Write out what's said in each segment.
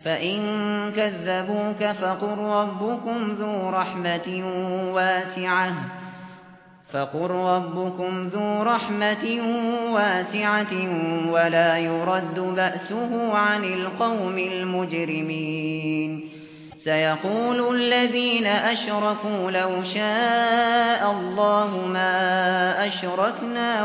فإن كذبوك فقل ربكم ذو رحمة واسعة ولا يرد بأسه عن القوم المجرمين. سيقول الذين أشركوا لو شاء الله ما أشركنا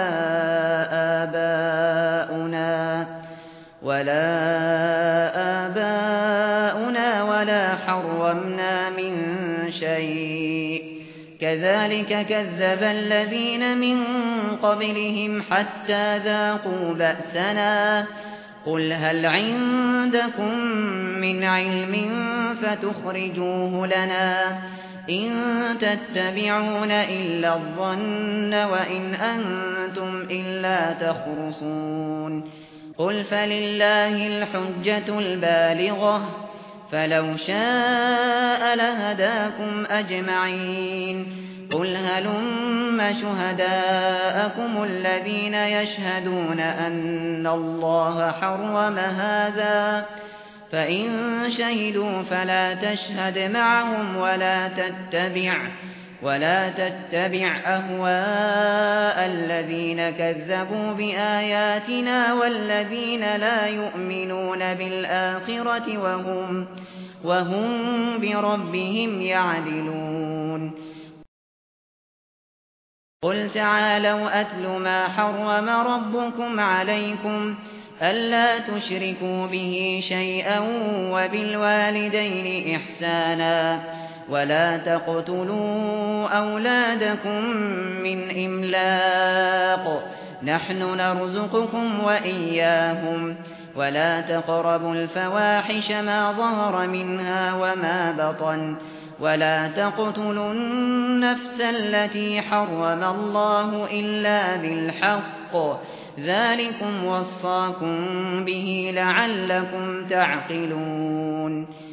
ولا آباؤنا ولا حرمنا من شيء كذلك كذب الذين من قبلهم حتى ذاقوا بأسنا قل هل عندكم من علم فتخرجوه لنا إن تتبعون إلا الظن وإن أنتم إلا تخرصون قل فلله الحجة البالغة فلو شاء لهداكم أجمعين قل هلم شهداءكم الذين يشهدون أن الله حرم هذا فإن شهدوا فلا تشهد معهم ولا تتبع أهواء الذين كذبوا بآياتنا والذين لا يؤمنون بالآخرة وهم بربهم يعدلون قل تعالوا أتل ما حرم ربكم عليكم ألا تشركوا به شيئا وبالوالدين إحسانا ولا تقتلوا أولادكم من إملاق نحن نرزقكم وإياهم ولا تقربوا الفواحش ما ظهر منها وما بطن ولا تقتلوا النفس التي حرم الله إلا بالحق ذلكم وصاكم به لعلكم تعقلون